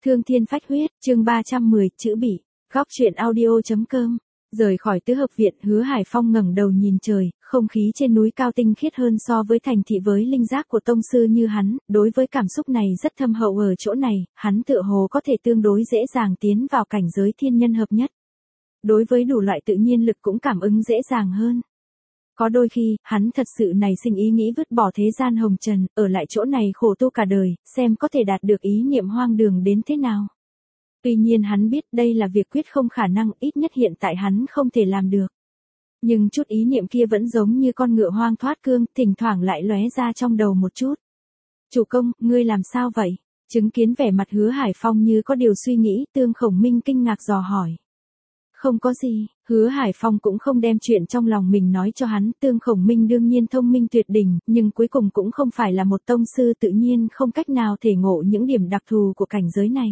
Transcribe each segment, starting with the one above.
Thương thiên phách huyết, chương 310, chữ bị. Góc truyện audio.com. Rời khỏi tứ hợp viện, Hứa Hải Phong ngẩng đầu nhìn trời, không khí trên núi cao tinh khiết hơn so với thành thị với linh giác của tông sư như hắn, đối với cảm xúc này rất thâm hậu ở chỗ này, hắn tựa hồ có thể tương đối dễ dàng tiến vào cảnh giới thiên nhân hợp nhất. Đối với đủ loại tự nhiên lực cũng cảm ứng dễ dàng hơn. Có đôi khi, hắn thật sự nảy sinh ý nghĩ vứt bỏ thế gian hồng trần, ở lại chỗ này khổ tu cả đời, xem có thể đạt được ý niệm hoang đường đến thế nào. Tuy nhiên hắn biết đây là việc quyết không khả năng, ít nhất hiện tại hắn không thể làm được. Nhưng chút ý niệm kia vẫn giống như con ngựa hoang thoát cương, thỉnh thoảng lại lóe ra trong đầu một chút. Chủ công, ngươi làm sao vậy? Chứng kiến vẻ mặt Hứa Hải Phong như có điều suy nghĩ, Tương Khổng Minh kinh ngạc dò hỏi. Không có gì, Hứa Hải Phong cũng không đem chuyện trong lòng mình nói cho hắn, Tương Khổng Minh đương nhiên thông minh tuyệt đỉnh, nhưng cuối cùng cũng không phải là một tông sư, tự nhiên không cách nào thể ngộ những điểm đặc thù của cảnh giới này.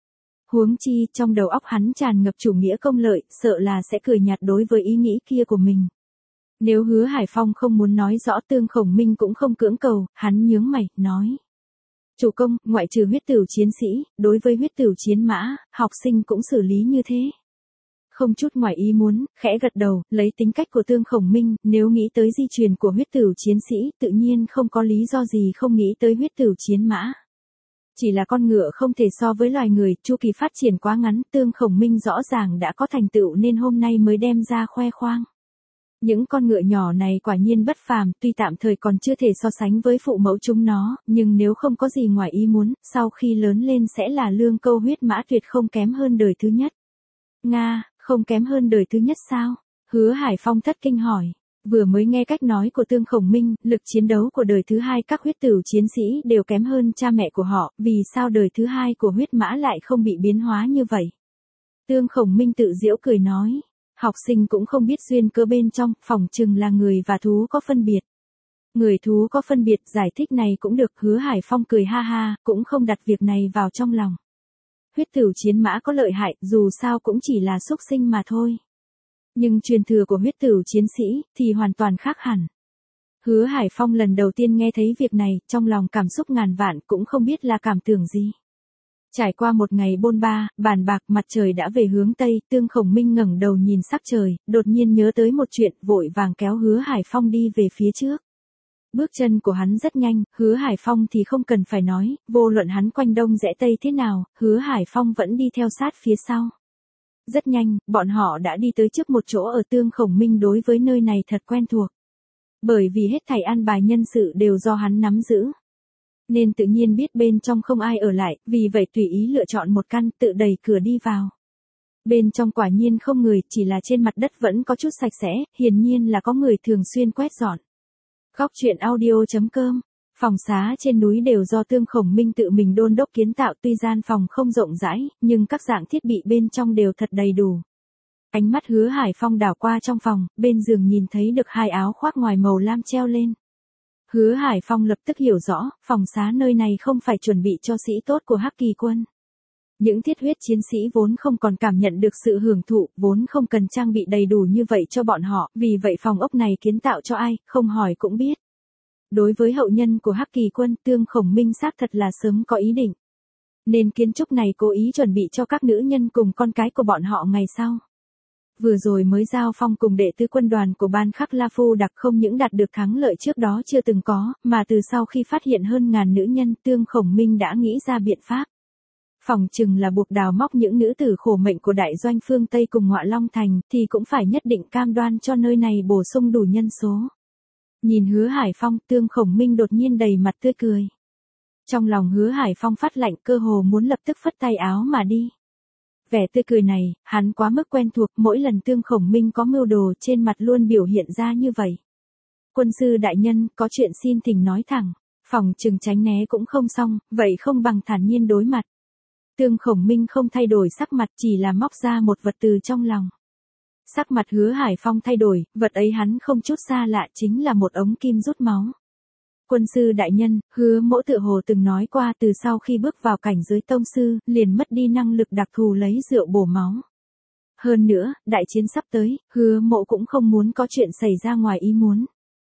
Huống chi, trong đầu óc hắn tràn ngập chủ nghĩa công lợi, sợ là sẽ cười nhạt đối với ý nghĩ kia của mình. Nếu Hứa Hải Phong không muốn nói rõ, Tương Khổng Minh cũng không cưỡng cầu, hắn nhướng mày, nói. Chủ công, ngoại trừ huyết tửu chiến sĩ, đối với huyết tửu chiến mã, học sinh cũng xử lý như thế. Không chút ngoài ý muốn, khẽ gật đầu, lấy tính cách của Tương Khổng Minh, nếu nghĩ tới di truyền của huyết tửu chiến sĩ, tự nhiên không có lý do gì không nghĩ tới huyết tửu chiến mã. Chỉ là con ngựa không thể so với loài người, chu kỳ phát triển quá ngắn, Tương Khổng Minh rõ ràng đã có thành tựu nên hôm nay mới đem ra khoe khoang. Những con ngựa nhỏ này quả nhiên bất phàm, tuy tạm thời còn chưa thể so sánh với phụ mẫu chúng nó, nhưng nếu không có gì ngoài ý muốn, sau khi lớn lên sẽ là lương câu huyết mã tuyệt không kém hơn đời thứ nhất. Nga, không kém hơn đời thứ nhất sao? Hứa Hải Phong thất kinh hỏi. Vừa mới nghe cách nói của Tương Khổng Minh, lực chiến đấu của đời thứ hai các huyết tửu chiến sĩ đều kém hơn cha mẹ của họ, vì sao đời thứ hai của huyết mã lại không bị biến hóa như vậy? Tương Khổng Minh tự giễu cười nói, học sinh cũng không biết duyên cơ bên trong, phỏng chừng là người và thú có phân biệt. Người thú có phân biệt, giải thích này cũng được. Hứa Hải Phong cười ha ha, cũng không đặt việc này vào trong lòng. Huyết tửu chiến mã có lợi hại, dù sao cũng chỉ là súc sinh mà thôi. Nhưng truyền thừa của huyết tửu chiến sĩ thì hoàn toàn khác hẳn. Hứa Hải Phong lần đầu tiên nghe thấy việc này, trong lòng cảm xúc ngàn vạn, cũng không biết là cảm tưởng gì. Trải qua một ngày bôn ba, bàn bạc, mặt trời đã về hướng Tây, Tương Khổng Minh ngẩng đầu nhìn sắc trời, đột nhiên nhớ tới một chuyện, vội vàng kéo Hứa Hải Phong đi về phía trước. Bước chân của hắn rất nhanh, Hứa Hải Phong thì không cần phải nói, vô luận hắn quanh đông rẽ tây thế nào, Hứa Hải Phong vẫn đi theo sát phía sau. Rất nhanh, bọn họ đã đi tới trước một chỗ ở. Tương Khổng Minh đối với nơi này thật quen thuộc. Bởi vì hết thảy an bài nhân sự đều do hắn nắm giữ. Nên tự nhiên biết bên trong không ai ở lại, vì vậy tùy ý lựa chọn một căn, tự đẩy cửa đi vào. Bên trong quả nhiên không người, chỉ là trên mặt đất vẫn có chút sạch sẽ, hiển nhiên là có người thường xuyên quét dọn. Góc truyện audio.com. Phòng xá trên núi đều do Tương Khổng Minh tự mình đôn đốc kiến tạo, tuy gian phòng không rộng rãi, nhưng các dạng thiết bị bên trong đều thật đầy đủ. Ánh mắt Hứa Hải Phong đảo qua trong phòng, bên giường nhìn thấy được hai áo khoác ngoài màu lam treo lên. Hứa Hải Phong lập tức hiểu rõ, phòng xá nơi này không phải chuẩn bị cho sĩ tốt của Hắc Kỳ quân. Những thiết huyết chiến sĩ vốn không còn cảm nhận được sự hưởng thụ, vốn không cần trang bị đầy đủ như vậy cho bọn họ, vì vậy phòng ốc này kiến tạo cho ai, không hỏi cũng biết. Đối với hậu nhân của Hắc Kỳ quân, Tương Khổng Minh xác thật là sớm có ý định. Nên kiến trúc này cố ý chuẩn bị cho các nữ nhân cùng con cái của bọn họ ngày sau. Vừa rồi mới giao phong cùng đệ tứ quân đoàn của Ban Khắc La Phu Đặc không những đạt được thắng lợi trước đó chưa từng có, mà từ sau khi phát hiện hơn ngàn nữ nhân, Tương Khổng Minh đã nghĩ ra biện pháp. Phỏng chừng là buộc đào móc những nữ tử khổ mệnh của đại doanh phương Tây cùng Ngọa Long Thành, thì cũng phải nhất định cam đoan cho nơi này bổ sung đủ nhân số. Nhìn Hứa Hải Phong, Tương Khổng Minh đột nhiên đầy mặt tươi cười. Trong lòng Hứa Hải Phong phát lạnh, cơ hồ muốn lập tức phất tay áo mà đi. Vẻ tươi cười này, hắn quá mức quen thuộc, mỗi lần Tương Khổng Minh có mưu đồ trên mặt luôn biểu hiện ra như vậy. Quân sư đại nhân, có chuyện xin thỉnh nói thẳng, phòng chừng tránh né cũng không xong, vậy không bằng thản nhiên đối mặt. Tương Khổng Minh không thay đổi sắc mặt, chỉ là móc ra một vật từ trong lòng. Sắc mặt Hứa Hải Phong thay đổi, vật ấy hắn không chút xa lạ, chính là một ống kim rút máu. Quân sư đại nhân, Hứa mỗ tự hồ từng nói qua, từ sau khi bước vào cảnh giới tông sư, liền mất đi năng lực đặc thù lấy rượu bổ máu. Hơn nữa, đại chiến sắp tới, Hứa mỗ cũng không muốn có chuyện xảy ra ngoài ý muốn.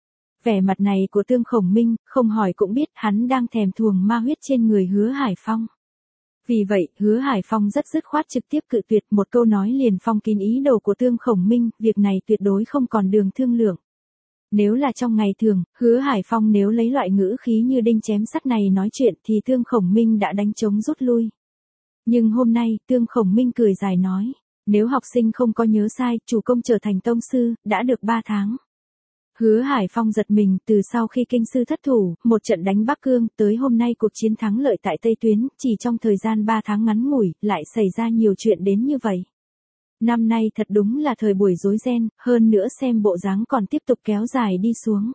Vẻ mặt này của Tương Khổng Minh, không hỏi cũng biết hắn đang thèm thuồng ma huyết trên người Hứa Hải Phong. Vì vậy, Hứa Hải Phong rất dứt khoát trực tiếp cự tuyệt, một câu nói liền phong kín ý đồ của Tương Khổng Minh, việc này tuyệt đối không còn đường thương lượng. Nếu là trong ngày thường, Hứa Hải Phong nếu lấy loại ngữ khí như đinh chém sắt này nói chuyện thì Tương Khổng Minh đã đánh trống rút lui. Nhưng hôm nay, Tương Khổng Minh cười dài nói, nếu học sinh không có nhớ sai, chủ công trở thành tông sư, đã được 3 tháng. Hứa Hải Phong giật mình, từ sau khi kinh sư thất thủ, một trận đánh Bắc Cương, tới hôm nay cuộc chiến thắng lợi tại Tây Tuyến, chỉ trong thời gian 3 tháng ngắn ngủi, lại xảy ra nhiều chuyện đến như vậy. Năm nay thật đúng là thời buổi rối ren, hơn nữa xem bộ dáng còn tiếp tục kéo dài đi xuống.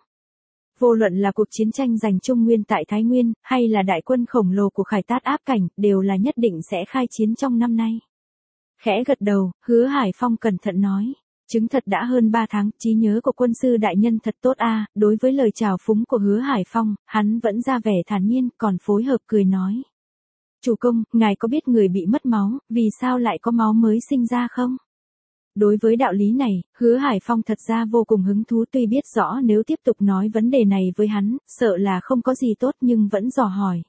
Vô luận là cuộc chiến tranh giành Trung Nguyên tại Thái Nguyên, hay là đại quân khổng lồ của Khải Tát áp cảnh, đều là nhất định sẽ khai chiến trong năm nay. Khẽ gật đầu, Hứa Hải Phong cẩn thận nói. Chứng thật đã hơn 3 tháng, trí nhớ của quân sư đại nhân thật tốt a. Đối với lời chào phúng của Hứa Hải Phong, hắn vẫn ra vẻ thản nhiên, còn phối hợp cười nói. Chủ công, ngài có biết người bị mất máu, vì sao lại có máu mới sinh ra không? Đối với đạo lý này, Hứa Hải Phong thật ra vô cùng hứng thú, tuy biết rõ nếu tiếp tục nói vấn đề này với hắn, sợ là không có gì tốt nhưng vẫn dò hỏi.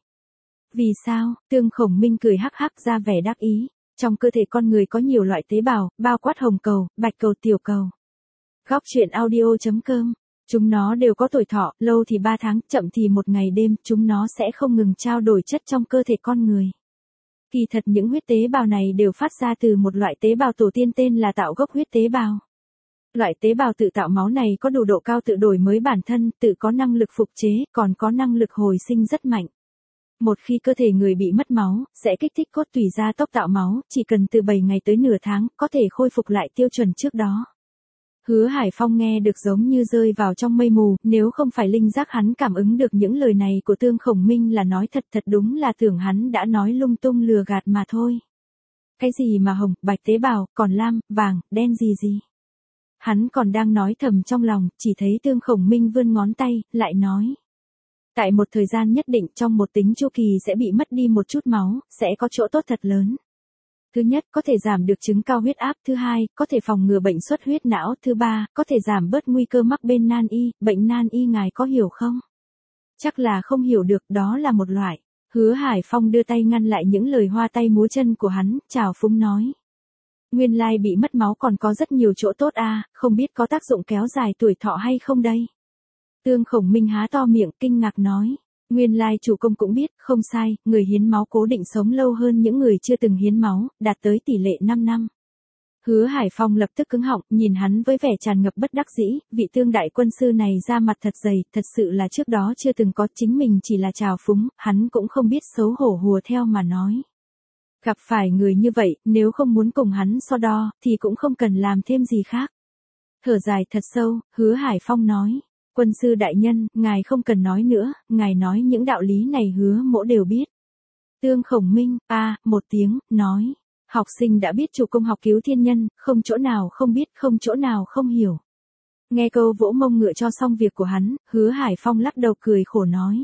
Vì sao? Tương Khổng Minh cười hắc hắc ra vẻ đắc ý. Trong cơ thể con người có nhiều loại tế bào, bao quát hồng cầu, bạch cầu, tiểu cầu. Góc truyện audio.com. Chúng nó đều có tuổi thọ, lâu thì 3 tháng, chậm thì 1 ngày đêm, chúng nó sẽ không ngừng trao đổi chất trong cơ thể con người. Kỳ thật những huyết tế bào này đều phát ra từ một loại tế bào tổ tiên tên là tạo gốc huyết tế bào. Loại tế bào tự tạo máu này có đủ độ cao tự đổi mới bản thân, tự có năng lực phục chế, còn có năng lực hồi sinh rất mạnh. Một khi cơ thể người bị mất máu, sẽ kích thích cốt tủy gia tốc tạo máu, chỉ cần từ 7 ngày tới nửa tháng, có thể khôi phục lại tiêu chuẩn trước đó. Hứa Hải Phong nghe được giống như rơi vào trong mây mù, nếu không phải linh giác hắn cảm ứng được những lời này của Tương Khổng Minh là nói thật, thật đúng là tưởng hắn đã nói lung tung lừa gạt mà thôi. Cái gì mà hồng, bạch tế bào, còn lam, vàng, đen gì. Hắn còn đang nói thầm trong lòng, chỉ thấy Tương Khổng Minh vươn ngón tay, lại nói. Tại một thời gian nhất định trong một tính chu kỳ sẽ bị mất đi một chút máu, sẽ có chỗ tốt thật lớn. Thứ nhất, có thể giảm được chứng cao huyết áp, thứ hai, có thể phòng ngừa bệnh xuất huyết não, thứ ba, có thể giảm bớt nguy cơ mắc bên nan y, bệnh nan y ngài có hiểu không? Chắc là không hiểu được, đó là một loại. Hứa Hải Phong đưa tay ngăn lại những lời hoa tay múa chân của hắn, chào phúng nói. Nguyên lai bị mất máu còn có rất nhiều chỗ tốt a, không biết có tác dụng kéo dài tuổi thọ hay không đây? Tương Khổng Minh há to miệng kinh ngạc nói. Nguyên lai chủ công cũng biết, không sai, người hiến máu cố định sống lâu hơn những người chưa từng hiến máu, đạt tới tỷ lệ 5 năm. Hứa Hải Phong lập tức cứng họng, nhìn hắn với vẻ tràn ngập bất đắc dĩ, vị Tương đại quân sư này ra mặt thật dày, thật sự là trước đó chưa từng có, chính mình chỉ là trào phúng, hắn cũng không biết xấu hổ hùa theo mà nói. Gặp phải người như vậy, nếu không muốn cùng hắn so đo, thì cũng không cần làm thêm gì khác. Thở dài thật sâu, Hứa Hải Phong nói. Quân sư đại nhân, ngài không cần nói nữa, ngài nói những đạo lý này Hứa mỗ đều biết. Tương Khổng Minh, một tiếng, nói. Học sinh đã biết chủ công học cứu thiên nhân, không chỗ nào không biết, không chỗ nào không hiểu. Nghe câu vỗ mông ngựa cho xong việc của hắn, Hứa Hải Phong lắc đầu cười khổ nói.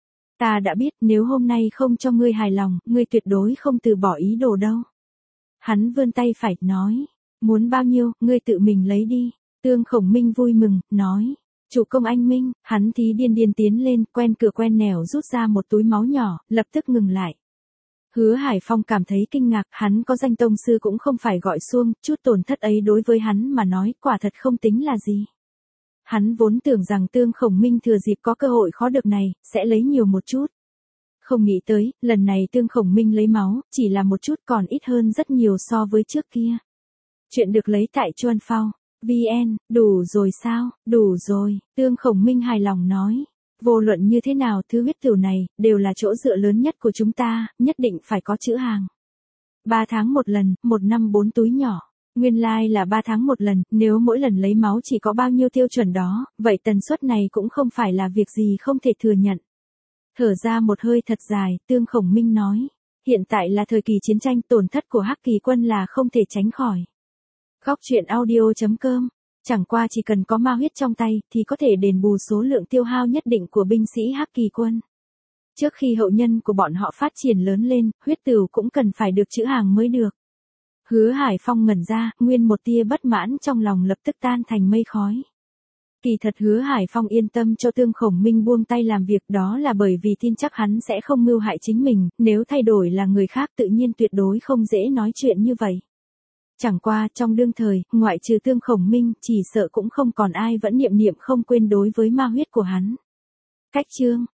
Ta đã biết, nếu hôm nay không cho ngươi hài lòng, ngươi tuyệt đối không từ bỏ ý đồ đâu. Hắn vươn tay phải, nói. Muốn bao nhiêu, ngươi tự mình lấy đi. Tương Khổng Minh vui mừng, nói. Chủ công anh minh, hắn thí điên tiến lên, quen cửa quen nẻo rút ra một túi máu nhỏ, lập tức ngừng lại. Hứa Hải Phong cảm thấy kinh ngạc, hắn có danh tông sư cũng không phải gọi xuông, chút tổn thất ấy đối với hắn mà nói quả thật không tính là gì. Hắn vốn tưởng rằng Tương Khổng Minh thừa dịp có cơ hội khó được này, sẽ lấy nhiều một chút. Không nghĩ tới, lần này Tương Khổng Minh lấy máu, chỉ là một chút còn ít hơn rất nhiều so với trước kia. Chuyện được lấy tại Chuan Phao. VN, đủ rồi sao, đủ rồi, Tương Khổng Minh hài lòng nói. Vô luận như thế nào thứ huyết tửu này, đều là chỗ dựa lớn nhất của chúng ta, nhất định phải có chữ hàng. 3 tháng một lần, 1 năm 4 túi nhỏ. Nguyên lai là 3 tháng một lần, nếu mỗi lần lấy máu chỉ có bao nhiêu tiêu chuẩn đó, vậy tần suất này cũng không phải là việc gì không thể thừa nhận. Thở ra một hơi thật dài, Tương Khổng Minh nói. Hiện tại là thời kỳ chiến tranh, tổn thất của Hắc Kỳ quân là không thể tránh khỏi. Góc truyện audio.com. Chẳng qua chỉ cần có ma huyết trong tay, thì có thể đền bù số lượng tiêu hao nhất định của binh sĩ Hắc Kỳ quân. Trước khi hậu nhân của bọn họ phát triển lớn lên, huyết tửu cũng cần phải được trữ hàng mới được. Hứa Hải Phong ngẩn ra, nguyên một tia bất mãn trong lòng lập tức tan thành mây khói. Kỳ thật Hứa Hải Phong yên tâm cho Tương Khổng Minh buông tay làm việc đó là bởi vì tin chắc hắn sẽ không mưu hại chính mình, nếu thay đổi là người khác tự nhiên tuyệt đối không dễ nói chuyện như vậy. Chẳng qua trong đương thời, ngoại trừ Tương Khổng Minh, chỉ sợ cũng không còn ai vẫn niệm niệm không quên đối với ma huyết của hắn. Cách chương